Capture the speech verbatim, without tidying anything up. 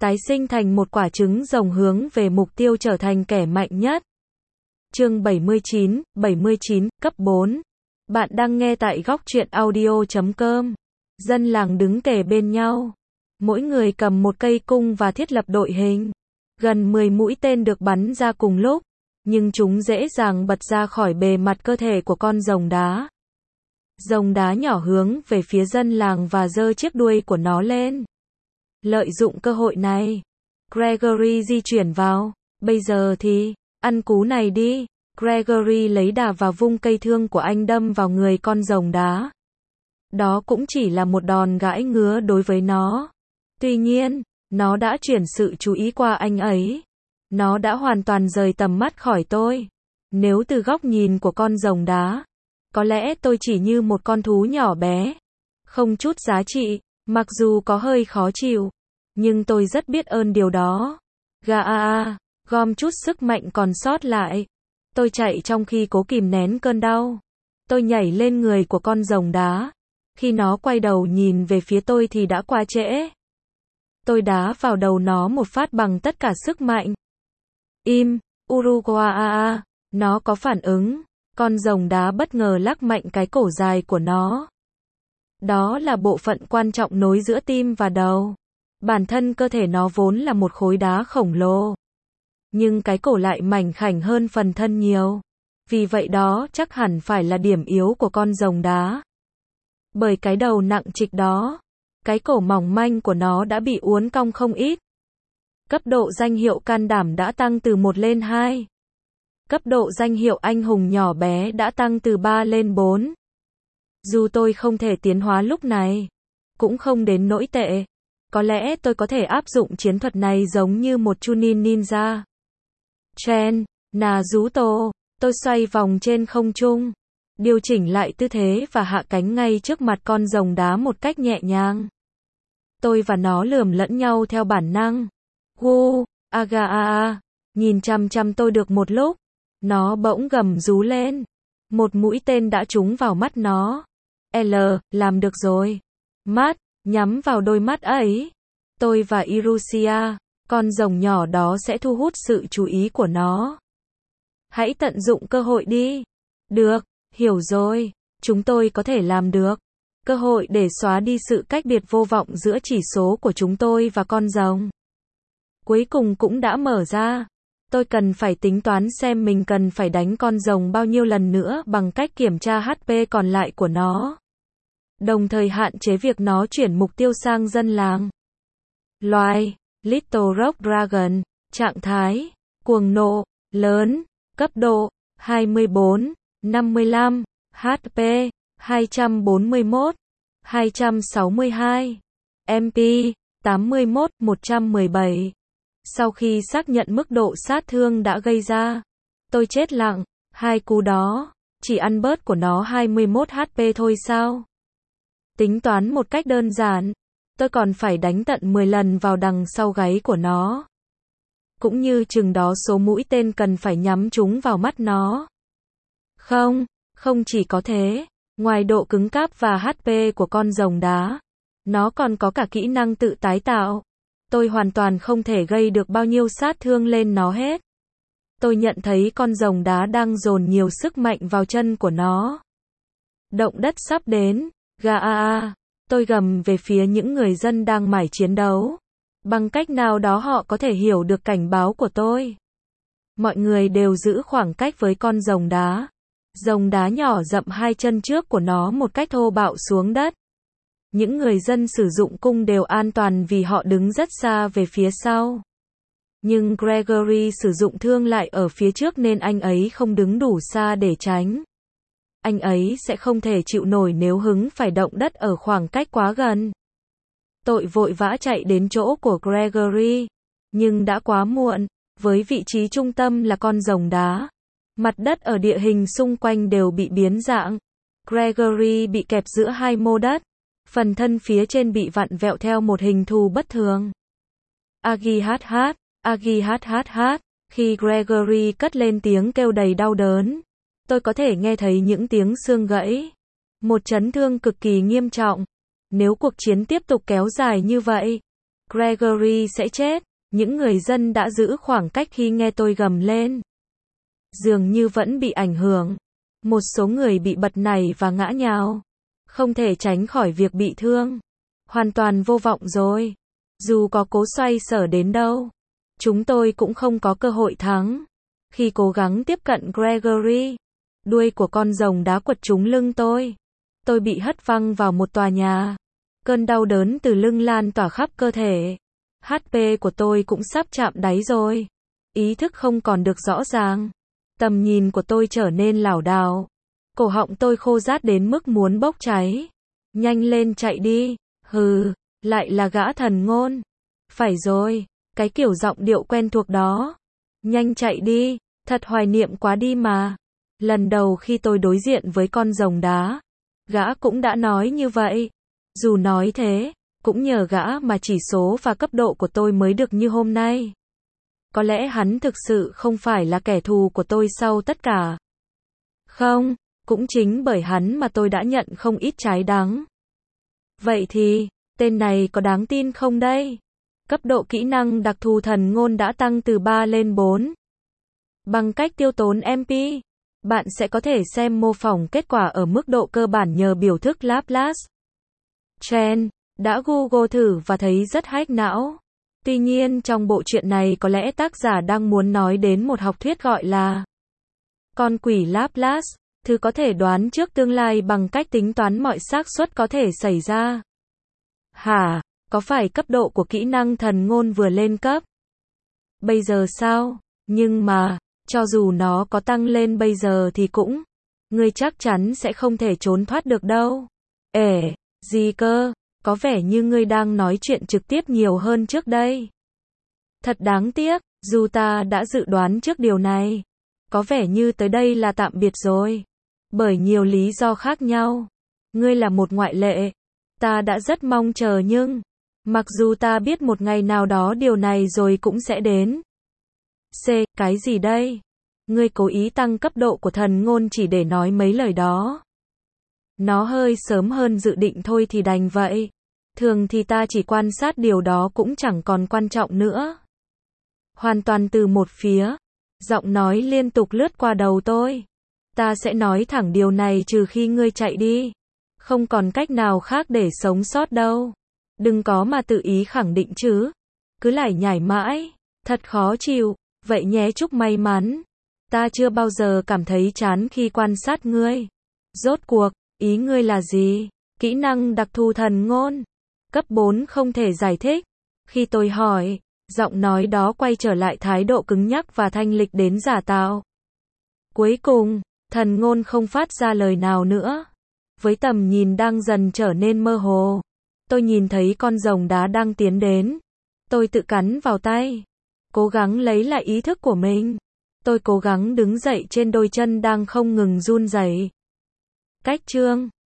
tái sinh thành một quả trứng rồng hướng về mục tiêu trở thành kẻ mạnh nhất. Chương bảy mươi chín, bảy mươi chín, cấp bốn. Bạn đang nghe tại góc truyện audio chấm com. Dân làng đứng kề bên nhau. Mỗi người cầm một cây cung và thiết lập đội hình. Gần mười mũi tên được bắn ra cùng lúc, nhưng chúng dễ dàng bật ra khỏi bề mặt cơ thể của con rồng đá. Rồng đá nhỏ hướng về phía dân làng và giơ chiếc đuôi của nó lên. Lợi dụng cơ hội này, Gregory di chuyển vào. Bây giờ thì, ăn cú này đi. Gregory lấy đà và vung cây thương của anh đâm vào người con rồng đá. Đó cũng chỉ là một đòn gãi ngứa đối với nó. Tuy nhiên, nó đã chuyển sự chú ý qua anh ấy. Nó đã hoàn toàn rời tầm mắt khỏi tôi. Nếu từ góc nhìn của con rồng đá, có lẽ tôi chỉ như một con thú nhỏ bé, không chút giá trị, mặc dù có hơi khó chịu, nhưng tôi rất biết ơn điều đó. Gà a a, gom chút sức mạnh còn sót lại. Tôi chạy trong khi cố kìm nén cơn đau. Tôi nhảy lên người của con rồng đá. Khi nó quay đầu nhìn về phía tôi thì đã quá trễ. Tôi đá vào đầu nó một phát bằng tất cả sức mạnh. Im, Uruguay, nó có phản ứng. Con rồng đá bất ngờ lắc mạnh cái cổ dài của nó. Đó là bộ phận quan trọng nối giữa tim và đầu. Bản thân cơ thể nó vốn là một khối đá khổng lồ. Nhưng cái cổ lại mảnh khảnh hơn phần thân nhiều. Vì vậy đó chắc hẳn phải là điểm yếu của con rồng đá. Bởi cái đầu nặng trịch đó, cái cổ mỏng manh của nó đã bị uốn cong không ít. Cấp độ danh hiệu can đảm đã tăng từ một lên hai. Cấp độ danh hiệu anh hùng nhỏ bé đã tăng từ ba lên bốn. Dù tôi không thể tiến hóa lúc này, cũng không đến nỗi tệ. Có lẽ tôi có thể áp dụng chiến thuật này giống như một Chunin ninja. Chen, Naruto, tôi xoay vòng trên không trung, điều chỉnh lại tư thế và hạ cánh ngay trước mặt con rồng đá một cách nhẹ nhàng. Tôi và nó lườm lẫn nhau theo bản năng. Wu, aga a a, nhìn chăm chăm tôi được một lúc, nó bỗng gầm rú lên. Một mũi tên đã trúng vào mắt nó. L, làm được rồi. Mắt, nhắm vào đôi mắt ấy. Tôi và Irusia, con rồng nhỏ đó sẽ thu hút sự chú ý của nó. Hãy tận dụng cơ hội đi. Được, hiểu rồi. Chúng tôi có thể làm được. Cơ hội để xóa đi sự cách biệt vô vọng giữa chỉ số của chúng tôi và con rồng. Cuối cùng cũng đã mở ra. Tôi cần phải tính toán xem mình cần phải đánh con rồng bao nhiêu lần nữa bằng cách kiểm tra hát pê còn lại của nó. Đồng thời hạn chế việc nó chuyển mục tiêu sang dân làng. Loài, Little Rock Dragon, trạng thái, cuồng nộ, lớn, cấp độ, hai mươi bốn, năm mươi lăm, hát pê, hai trăm bốn mươi mốt, hai trăm sáu mươi hai, em pê, tám mươi mốt, một trăm mười bảy. Sau khi xác nhận mức độ sát thương đã gây ra, tôi chết lặng. Hai cú đó, chỉ ăn bớt của nó hai mươi mốt hát pê thôi sao? Tính toán một cách đơn giản, tôi còn phải đánh tận mười lần vào đằng sau gáy của nó. Cũng như chừng đó số mũi tên cần phải nhắm chúng vào mắt nó. Không, không chỉ có thế, ngoài độ cứng cáp và hát pê của con rồng đá, nó còn có cả kỹ năng tự tái tạo. Tôi hoàn toàn không thể gây được bao nhiêu sát thương lên nó hết. Tôi nhận thấy con rồng đá đang dồn nhiều sức mạnh vào chân của nó. Động đất sắp đến. Gà a a. Tôi gầm về phía những người dân đang mải chiến đấu. Bằng cách nào đó họ có thể hiểu được cảnh báo của tôi. Mọi người đều giữ khoảng cách với con rồng đá. Rồng đá nhỏ dậm hai chân trước của nó một cách thô bạo xuống đất. Những người dân sử dụng cung đều an toàn vì họ đứng rất xa về phía sau. Nhưng Gregory sử dụng thương lại ở phía trước nên anh ấy không đứng đủ xa để tránh. Anh ấy sẽ không thể chịu nổi nếu hứng phải động đất ở khoảng cách quá gần. Tôi vội vã chạy đến chỗ của Gregory. Nhưng đã quá muộn. Với vị trí trung tâm là con rồng đá, mặt đất ở địa hình xung quanh đều bị biến dạng. Gregory bị kẹp giữa hai mô đất. Phần thân phía trên bị vặn vẹo theo một hình thù bất thường. Agi hát hát, Agi hát hát hát. Khi Gregory cất lên tiếng kêu đầy đau đớn, tôi có thể nghe thấy những tiếng xương gãy. Một chấn thương cực kỳ nghiêm trọng. Nếu cuộc chiến tiếp tục kéo dài như vậy, Gregory sẽ chết. Những người dân đã giữ khoảng cách khi nghe tôi gầm lên. Dường như vẫn bị ảnh hưởng. Một số người bị bật nảy và ngã nhào. Không thể tránh khỏi việc bị thương. Hoàn toàn vô vọng rồi. Dù có cố xoay sở đến đâu, chúng tôi cũng không có cơ hội thắng. Khi cố gắng tiếp cận Gregory, đuôi của con rồng đá quật trúng lưng tôi. Tôi bị hất văng vào một tòa nhà. Cơn đau đớn từ lưng lan tỏa khắp cơ thể. hát pê của tôi cũng sắp chạm đáy rồi. Ý thức không còn được rõ ràng. Tầm nhìn của tôi trở nên lảo đảo. Cổ họng tôi khô rát đến mức muốn bốc cháy. Nhanh lên chạy đi. Hừ, lại là gã thần ngôn. Phải rồi, cái kiểu giọng điệu quen thuộc đó. Nhanh chạy đi, thật hoài niệm quá đi mà. Lần đầu khi tôi đối diện với con rồng đá, gã cũng đã nói như vậy. Dù nói thế, cũng nhờ gã mà chỉ số và cấp độ của tôi mới được như hôm nay. Có lẽ hắn thực sự không phải là kẻ thù của tôi sau tất cả. Không, cũng chính bởi hắn mà tôi đã nhận không ít trái đắng. Vậy thì, tên này có đáng tin không đây? Cấp độ kỹ năng đặc thù thần ngôn đã tăng từ ba lên bốn. Bằng cách tiêu tốn em pê, bạn sẽ có thể xem mô phỏng kết quả ở mức độ cơ bản nhờ biểu thức Laplace. Chen đã Google thử và thấy rất hack não. Tuy nhiên trong bộ truyện này có lẽ tác giả đang muốn nói đến một học thuyết gọi là con quỷ Laplace, thứ có thể đoán trước tương lai bằng cách tính toán mọi xác suất có thể xảy ra. Hả? Có phải cấp độ của kỹ năng thần ngôn vừa lên cấp? Bây giờ sao? Nhưng mà, cho dù nó có tăng lên bây giờ thì cũng, ngươi chắc chắn sẽ không thể trốn thoát được đâu. Ể, gì cơ? Có vẻ như ngươi đang nói chuyện trực tiếp nhiều hơn trước đây. Thật đáng tiếc, dù ta đã dự đoán trước điều này. Có vẻ như tới đây là tạm biệt rồi. Bởi nhiều lý do khác nhau. Ngươi là một ngoại lệ. Ta đã rất mong chờ nhưng, mặc dù ta biết một ngày nào đó điều này rồi cũng sẽ đến. C. Cái gì đây? Ngươi cố ý tăng cấp độ của thần ngôn chỉ để nói mấy lời đó. Nó hơi sớm hơn dự định thôi thì đành vậy. Thường thì ta chỉ quan sát điều đó cũng chẳng còn quan trọng nữa. Hoàn toàn từ một phía. Giọng nói liên tục lướt qua đầu tôi. Ta sẽ nói thẳng điều này trừ khi ngươi chạy đi. Không còn cách nào khác để sống sót đâu. Đừng có mà tự ý khẳng định chứ. Cứ lải nhải mãi. Thật khó chịu. Vậy nhé, chúc may mắn. Ta chưa bao giờ cảm thấy chán khi quan sát ngươi. Rốt cuộc, ý ngươi là gì? Kỹ năng đặc thù thần ngôn. Cấp bốn không thể giải thích. Khi tôi hỏi, giọng nói đó quay trở lại thái độ cứng nhắc và thanh lịch đến giả tạo. Cuối cùng, thần ngôn không phát ra lời nào nữa. Với tầm nhìn đang dần trở nên mơ hồ, tôi nhìn thấy con rồng đá đang tiến đến. Tôi tự cắn vào tay, cố gắng lấy lại ý thức của mình. Tôi cố gắng đứng dậy trên đôi chân đang không ngừng run rẩy. Cách chương